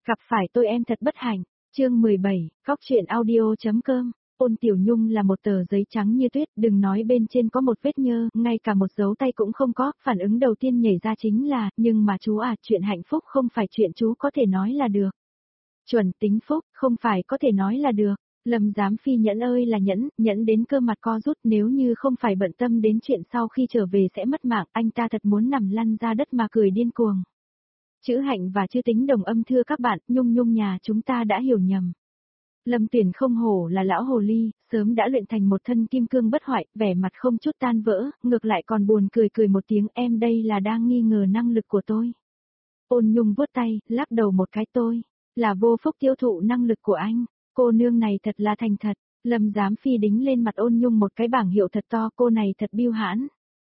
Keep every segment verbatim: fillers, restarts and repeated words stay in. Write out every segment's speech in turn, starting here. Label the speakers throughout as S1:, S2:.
S1: Gặp phải tôi em thật bất hạnh. Chương mười bảy, Cóc truyện audio.com. Ôn Tiểu Nhung là một tờ giấy trắng như tuyết, đừng nói bên trên có một vết nhơ, ngay cả một dấu tay cũng không có, phản ứng đầu tiên nhảy ra chính là, nhưng mà chú à, chuyện hạnh phúc không phải chuyện chú có thể nói là được. Chuẩn tính phúc, không phải có thể nói là được. Lâm Giám Phi nhẫn ơi là nhẫn, nhẫn đến cơ mặt co rút, nếu như không phải bận tâm đến chuyện sau khi trở về sẽ mất mạng, anh ta thật muốn nằm lăn ra đất mà cười điên cuồng. Chữ hạnh và chữ tính đồng âm thưa các bạn, Nhung Nhung nhà chúng ta đã hiểu nhầm. Lâm Tuyển không hổ là lão hồ ly, sớm đã luyện thành một thân kim cương bất hoại, vẻ mặt không chút tan vỡ, ngược lại còn buồn cười cười một tiếng, em đây là đang nghi ngờ năng lực của tôi. Ôn Nhung vuốt tay, lắc đầu một cái, tôi là vô phúc tiêu thụ năng lực của anh, cô nương này thật là thành thật. Lâm Giám Phi đính lên mặt Ôn Nhung một cái bảng hiệu thật to, cô này thật biêu hãn.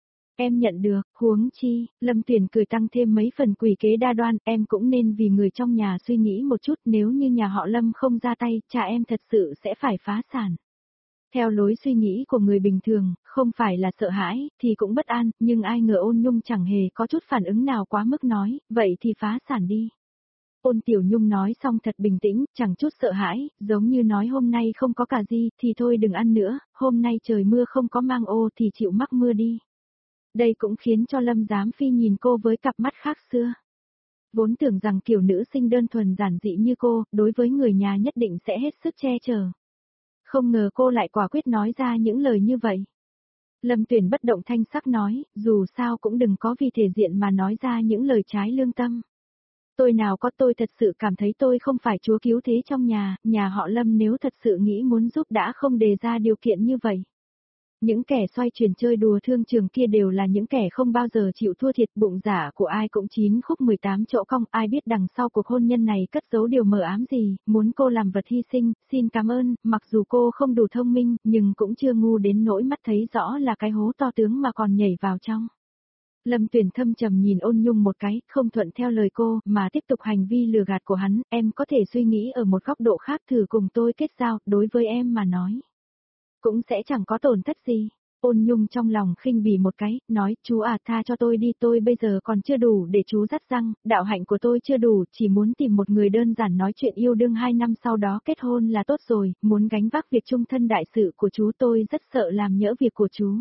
S1: Em nhận được, huống chi, Lâm Tuyển cười tăng thêm mấy phần quỷ kế đa đoan, em cũng nên vì người trong nhà suy nghĩ một chút, nếu như nhà họ Lâm không ra tay, cha em thật sự sẽ phải phá sản. Theo lối suy nghĩ của người bình thường, không phải là sợ hãi, thì cũng bất an, nhưng ai ngờ Ôn Nhung chẳng hề có chút phản ứng nào quá mức nói, vậy thì phá sản đi. Ôn Tiểu Nhung nói xong thật bình tĩnh, chẳng chút sợ hãi, giống như nói hôm nay không có cà ri, thì thôi đừng ăn nữa, hôm nay trời mưa không có mang ô thì chịu mắc mưa đi. Đây cũng khiến cho Lâm Giám Phi nhìn cô với cặp mắt khác xưa. Vốn tưởng rằng kiểu nữ sinh đơn thuần giản dị như cô, đối với người nhà nhất định sẽ hết sức che chở. Không ngờ cô lại quả quyết nói ra những lời như vậy. Lâm Tuyển bất động thanh sắc nói, dù sao cũng đừng có vì thể diện mà nói ra những lời trái lương tâm. Tôi nào có, tôi thật sự cảm thấy tôi không phải chúa cứu thế trong nhà, nhà họ Lâm nếu thật sự nghĩ muốn giúp đã không đề ra điều kiện như vậy. Những kẻ xoay chuyển chơi đùa thương trường kia đều là những kẻ không bao giờ chịu thua thiệt, bụng giả của ai cũng chín khúc mười tám chỗ cong, ai biết đằng sau cuộc hôn nhân này cất giấu điều mờ ám gì, muốn cô làm vật hy sinh, xin cảm ơn, mặc dù cô không đủ thông minh, nhưng cũng chưa ngu đến nỗi mắt thấy rõ là cái hố to tướng mà còn nhảy vào trong. Lâm Tuyển thâm trầm nhìn Ôn Nhung một cái, không thuận theo lời cô, mà tiếp tục hành vi lừa gạt của hắn, em có thể suy nghĩ ở một góc độ khác, thử cùng tôi kết giao, đối với em mà nói. Cũng sẽ chẳng có tổn thất gì. Ôn Nhung trong lòng khinh bỉ một cái, nói, chú à tha cho tôi đi, tôi bây giờ còn chưa đủ để chú dắt răng, đạo hạnh của tôi chưa đủ, chỉ muốn tìm một người đơn giản nói chuyện yêu đương hai năm sau đó kết hôn là tốt rồi, muốn gánh vác việc chung thân đại sự của chú tôi rất sợ làm nhỡ việc của chú.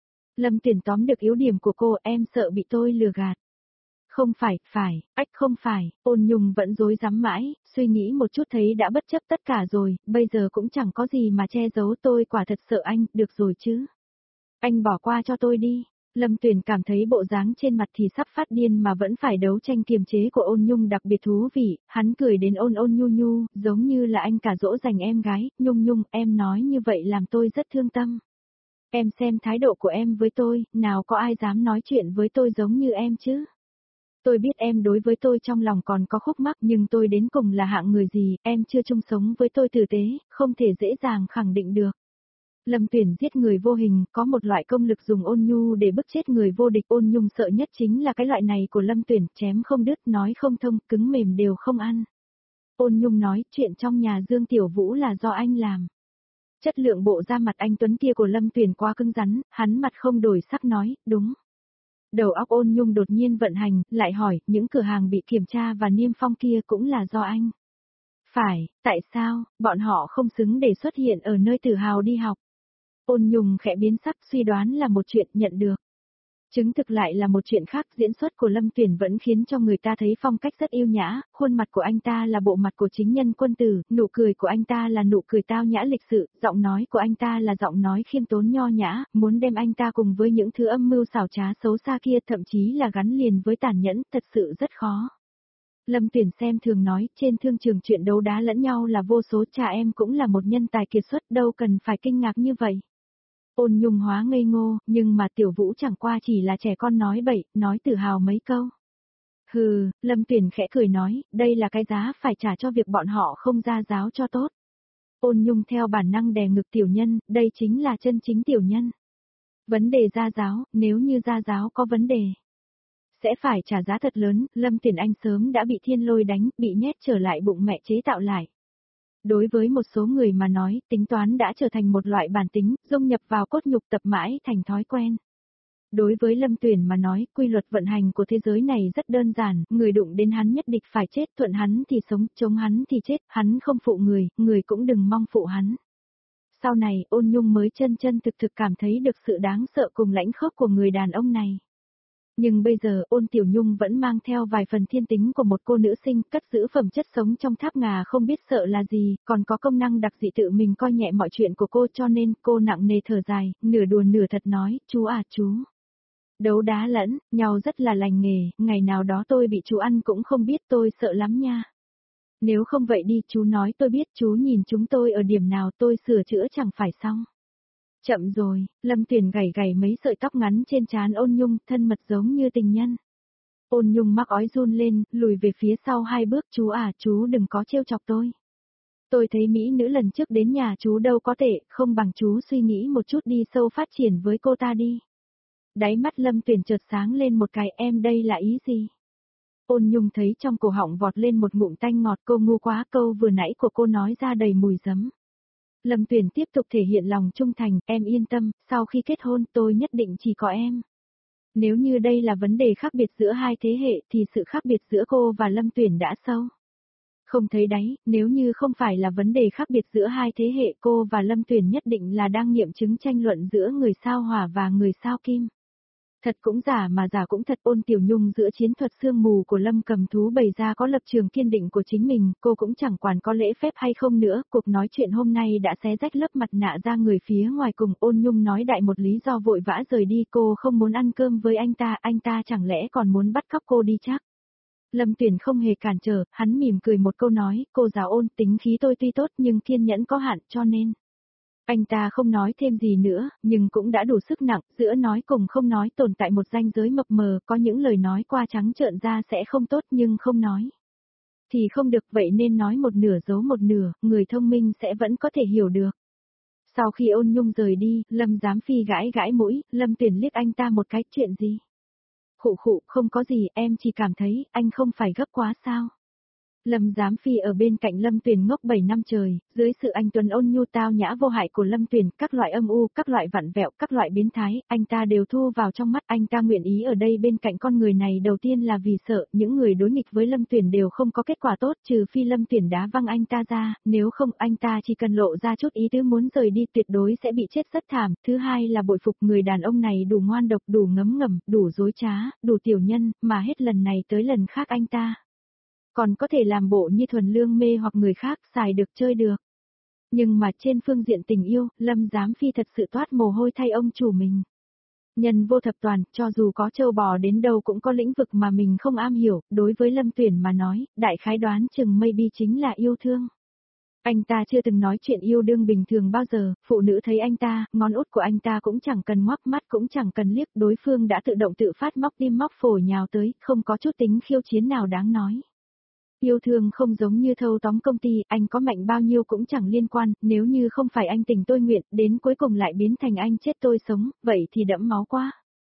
S1: Lâm Tuyển tóm được yếu điểm của cô, em sợ bị tôi lừa gạt. Không phải, phải, ách không phải, Ôn Nhung vẫn dối rắm mãi, suy nghĩ một chút thấy đã bất chấp tất cả rồi, bây giờ cũng chẳng có gì mà che giấu, tôi quả thật sợ anh, được rồi chứ. Anh bỏ qua cho tôi đi. Lâm Tuyển cảm thấy bộ dáng trên mặt thì sắp phát điên mà vẫn phải đấu tranh kiềm chế của Ôn Nhung đặc biệt thú vị, hắn cười đến ôn ôn nhu nhu, giống như là anh cả dỗ dành em gái, Nhung Nhung, em nói như vậy làm tôi rất thương tâm. Em xem thái độ của em với tôi, nào có ai dám nói chuyện với tôi giống như em chứ? Tôi biết em đối với tôi trong lòng còn có khúc mắc, nhưng tôi đến cùng là hạng người gì, em chưa chung sống với tôi tử tế, không thể dễ dàng khẳng định được. Lâm Tuyển giết người vô hình, có một loại công lực dùng ôn nhu để bức chết người vô địch, Ôn Nhung sợ nhất chính là cái loại này của Lâm Tuyển, chém không đứt, nói không thông, cứng mềm đều không ăn. Ôn Nhung nói, chuyện trong nhà Dương Tiểu Vũ là do anh làm. Chất lượng bộ da mặt anh tuấn kia của Lâm Tuyển quá cứng rắn, hắn mặt không đổi sắc nói, đúng. Đầu óc Ôn Nhung đột nhiên vận hành, lại hỏi, những cửa hàng bị kiểm tra và niêm phong kia cũng là do anh. Phải, tại sao, bọn họ không xứng để xuất hiện ở nơi Tử Hào đi học. Ôn Nhung khẽ biến sắc, suy đoán là một chuyện, nhận được. Chứng thực lại là một chuyện khác, diễn xuất của Lâm Tuyển vẫn khiến cho người ta thấy phong cách rất yêu nhã, khuôn mặt của anh ta là bộ mặt của chính nhân quân tử, nụ cười của anh ta là nụ cười tao nhã lịch sự, giọng nói của anh ta là giọng nói khiêm tốn nho nhã, muốn đem anh ta cùng với những thứ âm mưu xảo trá xấu xa kia, thậm chí là gắn liền với tàn nhẫn, thật sự rất khó. Lâm Tuyển xem thường nói, trên thương trường chuyện đấu đá lẫn nhau là vô số, cha em cũng là một nhân tài kiệt xuất, đâu cần phải kinh ngạc như vậy. Ôn Nhung hóa ngây ngô, nhưng mà Tiểu Vũ chẳng qua chỉ là trẻ con nói bậy, nói tự hào mấy câu. Hừ, Lâm Tuyển khẽ cười nói, đây là cái giá phải trả cho việc bọn họ không ra giáo cho tốt. Ôn Nhung theo bản năng đè ngực tiểu nhân, đây chính là chân chính tiểu nhân. Vấn đề ra giáo, nếu như ra giáo có vấn đề, sẽ phải trả giá thật lớn, Lâm Tuyển anh sớm đã bị thiên lôi đánh, bị nhét trở lại bụng mẹ chế tạo lại. Đối với một số người mà nói, tính toán đã trở thành một loại bản tính, dung nhập vào cốt nhục tập mãi thành thói quen. Đối với Lâm Tuyển mà nói, quy luật vận hành của thế giới này rất đơn giản, người đụng đến hắn nhất định phải chết, thuận hắn thì sống, chống hắn thì chết, hắn không phụ người, người cũng đừng mong phụ hắn. Sau này, Ôn Nhung mới chân chân thực thực cảm thấy được sự đáng sợ cùng lãnh khốc của người đàn ông này. Nhưng bây giờ Ôn Tiểu Nhung vẫn mang theo vài phần thiên tính của một cô nữ sinh, cất giữ phẩm chất sống trong tháp ngà không biết sợ là gì, còn có công năng đặc dị tự mình coi nhẹ mọi chuyện của cô, cho nên cô nặng nề thở dài, nửa đùa nửa thật nói, chú à chú. Đấu đá lẫn, nhau rất là lành nghề, ngày nào đó tôi bị chú ăn cũng không biết, tôi sợ lắm nha. Nếu không vậy đi, chú nói tôi biết, chú nhìn chúng tôi ở điểm nào tôi sửa chữa chẳng phải xong. Chậm rồi, Lâm Tuyển gảy gảy mấy sợi tóc ngắn trên trán Ôn Nhung, thân mật giống như tình nhân. Ôn Nhung mắc ói run lên, lùi về phía sau hai bước, chú à, chú đừng có trêu chọc tôi. Tôi thấy mỹ nữ lần trước đến nhà chú đâu có tệ, không bằng chú suy nghĩ một chút đi sâu phát triển với cô ta đi. Đáy mắt Lâm Tuyển chợt sáng lên một cái, em đây là ý gì? Ôn Nhung thấy trong cổ họng vọt lên một ngụm tanh ngọt, cô ngu quá, câu vừa nãy của cô nói ra đầy mùi giấm. Lâm Tuyển tiếp tục thể hiện lòng trung thành, em yên tâm, sau khi kết hôn tôi nhất định chỉ có em. Nếu như đây là vấn đề khác biệt giữa hai thế hệ thì sự khác biệt giữa cô và Lâm Tuyển đã sâu. Không thấy đáy, nếu như không phải là vấn đề khác biệt giữa hai thế hệ, cô và Lâm Tuyển nhất định là đang nghiệm chứng tranh luận giữa người sao hỏa và người sao kim. Thật cũng giả mà giả cũng thật, Ôn Tiểu Nhung giữa chiến thuật sương mù của Lâm Cầm Thú bày ra có lập trường kiên định của chính mình, cô cũng chẳng quản có lễ phép hay không nữa, cuộc nói chuyện hôm nay đã xé rách lớp mặt nạ ra người phía ngoài cùng. Ôn Nhung nói đại một lý do vội vã rời đi, cô không muốn ăn cơm với anh ta, anh ta chẳng lẽ còn muốn bắt cóc cô đi chắc. Lâm Tuyển không hề cản trở, hắn mỉm cười một câu nói, cô giáo Ôn, tính khí tôi tuy tốt nhưng kiên nhẫn có hạn, cho nên. Anh ta không nói thêm gì nữa, nhưng cũng đã đủ sức nặng, giữa nói cùng không nói tồn tại một ranh giới mập mờ, có những lời nói qua trắng trợn ra sẽ không tốt nhưng không nói. Thì không được, vậy nên nói một nửa giấu một nửa, người thông minh sẽ vẫn có thể hiểu được. Sau khi Ôn Nhung rời đi, Lâm Giám Phi gãi gãi mũi, Lâm Tuyển liếc anh ta một cái, chuyện gì? Khụ khụ, không có gì, em chỉ cảm thấy, anh không phải gấp quá sao? Lâm Giám Phi ở bên cạnh Lâm Tuyển ngốc bảy năm trời, dưới sự anh tuấn ôn nhu tao nhã vô hại của Lâm Tuyển, các loại âm u, các loại vặn vẹo, các loại biến thái, anh ta đều thu vào trong mắt. Anh ta nguyện ý ở đây bên cạnh con người này đầu tiên là vì sợ, những người đối nghịch với Lâm Tuyển đều không có kết quả tốt, trừ phi Lâm Tuyển đá văng anh ta ra, nếu không anh ta chỉ cần lộ ra chút ý tứ muốn rời đi tuyệt đối sẽ bị chết rất thảm. Thứ hai là bội phục người đàn ông này đủ ngoan độc, đủ ngấm ngầm, đủ dối trá, đủ tiểu nhân, mà hết lần này tới lần khác anh ta còn có thể làm bộ như thuần lương mê hoặc người khác, xài được chơi được. Nhưng mà trên phương diện tình yêu, Lâm Giám Phi thật sự toát mồ hôi thay ông chủ mình. Nhân vô thập toàn, cho dù có trâu bò đến đâu cũng có lĩnh vực mà mình không am hiểu, đối với Lâm Tuyển mà nói, đại khái đoán chừng maybe chính là yêu thương. Anh ta chưa từng nói chuyện yêu đương bình thường bao giờ, phụ nữ thấy anh ta, ngón út của anh ta cũng chẳng cần ngoắc mắt cũng chẳng cần liếc, đối phương đã tự động tự phát móc tim móc phổi nhào tới, không có chút tính khiêu chiến nào đáng nói. Yêu thương không giống như thâu tóm công ty, anh có mạnh bao nhiêu cũng chẳng liên quan, nếu như không phải anh tình tôi nguyện, đến cuối cùng lại biến thành anh chết tôi sống, vậy thì đẫm máu quá.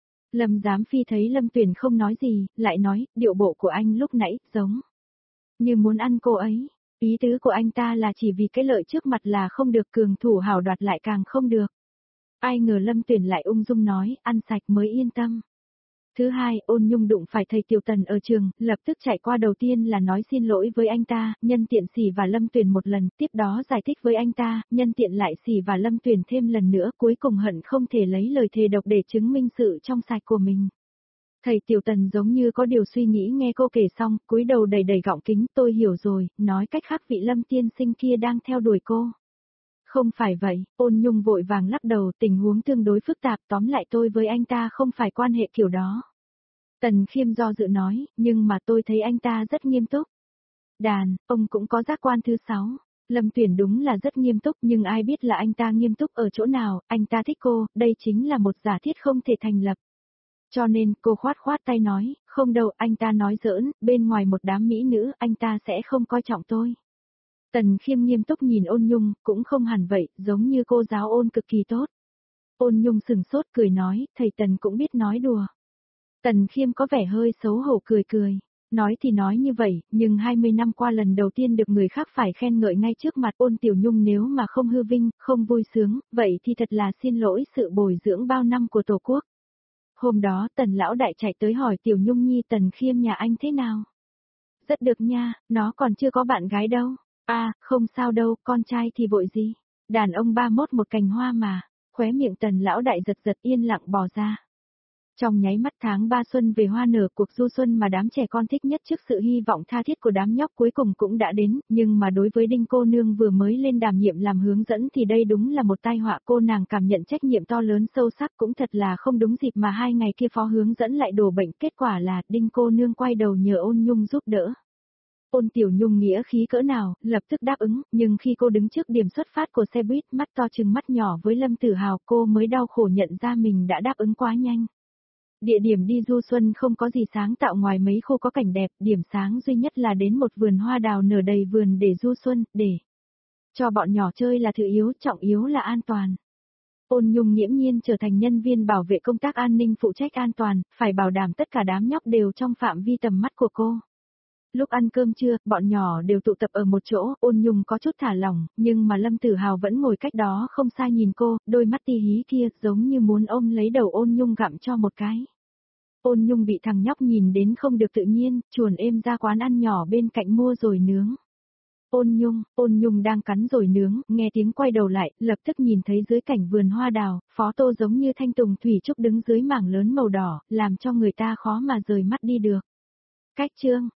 S1: Lâm Giám Phi thấy Lâm Tuyển không nói gì, lại nói, điệu bộ của anh lúc nãy, giống như muốn ăn cô ấy. Ý tứ của anh ta là chỉ vì cái lợi trước mặt là không được, cường thủ hào đoạt lại càng không được. Ai ngờ Lâm Tuyển lại ung dung nói, ăn sạch mới yên tâm. Thứ hai, Ôn Nhung đụng phải thầy Tiểu Tần ở trường, lập tức chạy qua đầu tiên là nói xin lỗi với anh ta, nhân tiện xỉ và Lâm Tuyển một lần, tiếp đó giải thích với anh ta, nhân tiện lại xỉ và Lâm Tuyển thêm lần nữa, cuối cùng hận không thể lấy lời thề độc để chứng minh sự trong sạch của mình. Thầy Tiểu Tần giống như có điều suy nghĩ nghe cô kể xong, cúi đầu đầy đầy gọng kính, tôi hiểu rồi, nói cách khác vị Lâm tiên sinh kia đang theo đuổi cô. Không phải vậy, Ôn Nhung vội vàng lắc đầu, tình huống tương đối phức tạp, tóm lại tôi với anh ta không phải quan hệ kiểu đó. Tần Khiêm do dự nói, nhưng mà tôi thấy anh ta rất nghiêm túc. Đàn, ông cũng có giác quan thứ sáu. Lâm Tuyển đúng là rất nghiêm túc nhưng ai biết là anh ta nghiêm túc ở chỗ nào, anh ta thích cô, đây chính là một giả thiết không thể thành lập. Cho nên cô khoát khoát tay nói, không đâu, anh ta nói giỡn, bên ngoài một đám mỹ nữ, anh ta sẽ không coi trọng tôi. Tần Khiêm nghiêm túc nhìn Ôn Nhung, cũng không hẳn vậy, giống như cô giáo Ôn cực kỳ tốt. Ôn Nhung sừng sốt cười nói, thầy Tần cũng biết nói đùa. Tần Khiêm có vẻ hơi xấu hổ cười cười. Nói thì nói như vậy, nhưng hai mươi năm qua lần đầu tiên được người khác phải khen ngợi ngay trước mặt Ôn Tiểu Nhung, nếu mà không hư vinh, không vui sướng, vậy thì thật là xin lỗi sự bồi dưỡng bao năm của Tổ quốc. Hôm đó Tần lão đại chạy tới hỏi Tiểu Nhung Nhi Tần Khiêm nhà anh thế nào? Rất được nha, nó còn chưa có bạn gái đâu. À, không sao đâu, con trai thì vội gì. Đàn ông ba mốt một cành hoa mà. Khóe miệng Tần lão đại giật giật yên lặng bò ra. Trong nháy mắt tháng ba xuân về hoa nở, cuộc du xuân mà đám trẻ con thích nhất trước sự hy vọng tha thiết của đám nhóc cuối cùng cũng đã đến, nhưng mà đối với Đinh cô nương vừa mới lên đảm nhiệm làm hướng dẫn thì đây đúng là một tai họa. Cô nàng cảm nhận trách nhiệm to lớn sâu sắc, cũng thật là không đúng dịp mà hai ngày kia phó hướng dẫn lại đổ bệnh, kết quả là Đinh cô nương quay đầu nhờ Ôn Nhung giúp đỡ. Ôn Tiểu Nhung nghĩa khí cỡ nào, lập tức đáp ứng, nhưng khi cô đứng trước điểm xuất phát của xe buýt, mắt to trừng mắt nhỏ với Lâm Tử Hào, cô mới đau khổ nhận ra mình đã đáp ứng quá nhanh. Địa điểm đi du xuân không có gì sáng tạo ngoài mấy khu có cảnh đẹp, điểm sáng duy nhất là đến một vườn hoa đào nở đầy vườn để du xuân, để cho bọn nhỏ chơi là thứ yếu, trọng yếu là an toàn. Ôn Nhung nghiễm nhiên trở thành nhân viên bảo vệ công tác an ninh phụ trách an toàn, phải bảo đảm tất cả đám nhóc đều trong phạm vi tầm mắt của cô. Lúc ăn cơm trưa, bọn nhỏ đều tụ tập ở một chỗ, Ôn Nhung có chút thả lỏng, nhưng mà Lâm Tử Hào vẫn ngồi cách đó không xa nhìn cô, đôi mắt ti hí kia giống như muốn ôm lấy đầu Ôn Nhung gặm cho một cái. Ôn Nhung bị thằng nhóc nhìn đến không được tự nhiên, chuồn êm ra quán ăn nhỏ bên cạnh mua rồi nướng. Ôn Nhung, Ôn Nhung đang cắn rồi nướng, nghe tiếng quay đầu lại, lập tức nhìn thấy dưới cảnh vườn hoa đào, Phó Tô giống như thanh tùng thủy trúc đứng dưới mảng lớn màu đỏ, làm cho người ta khó mà rời mắt đi được. Cách chương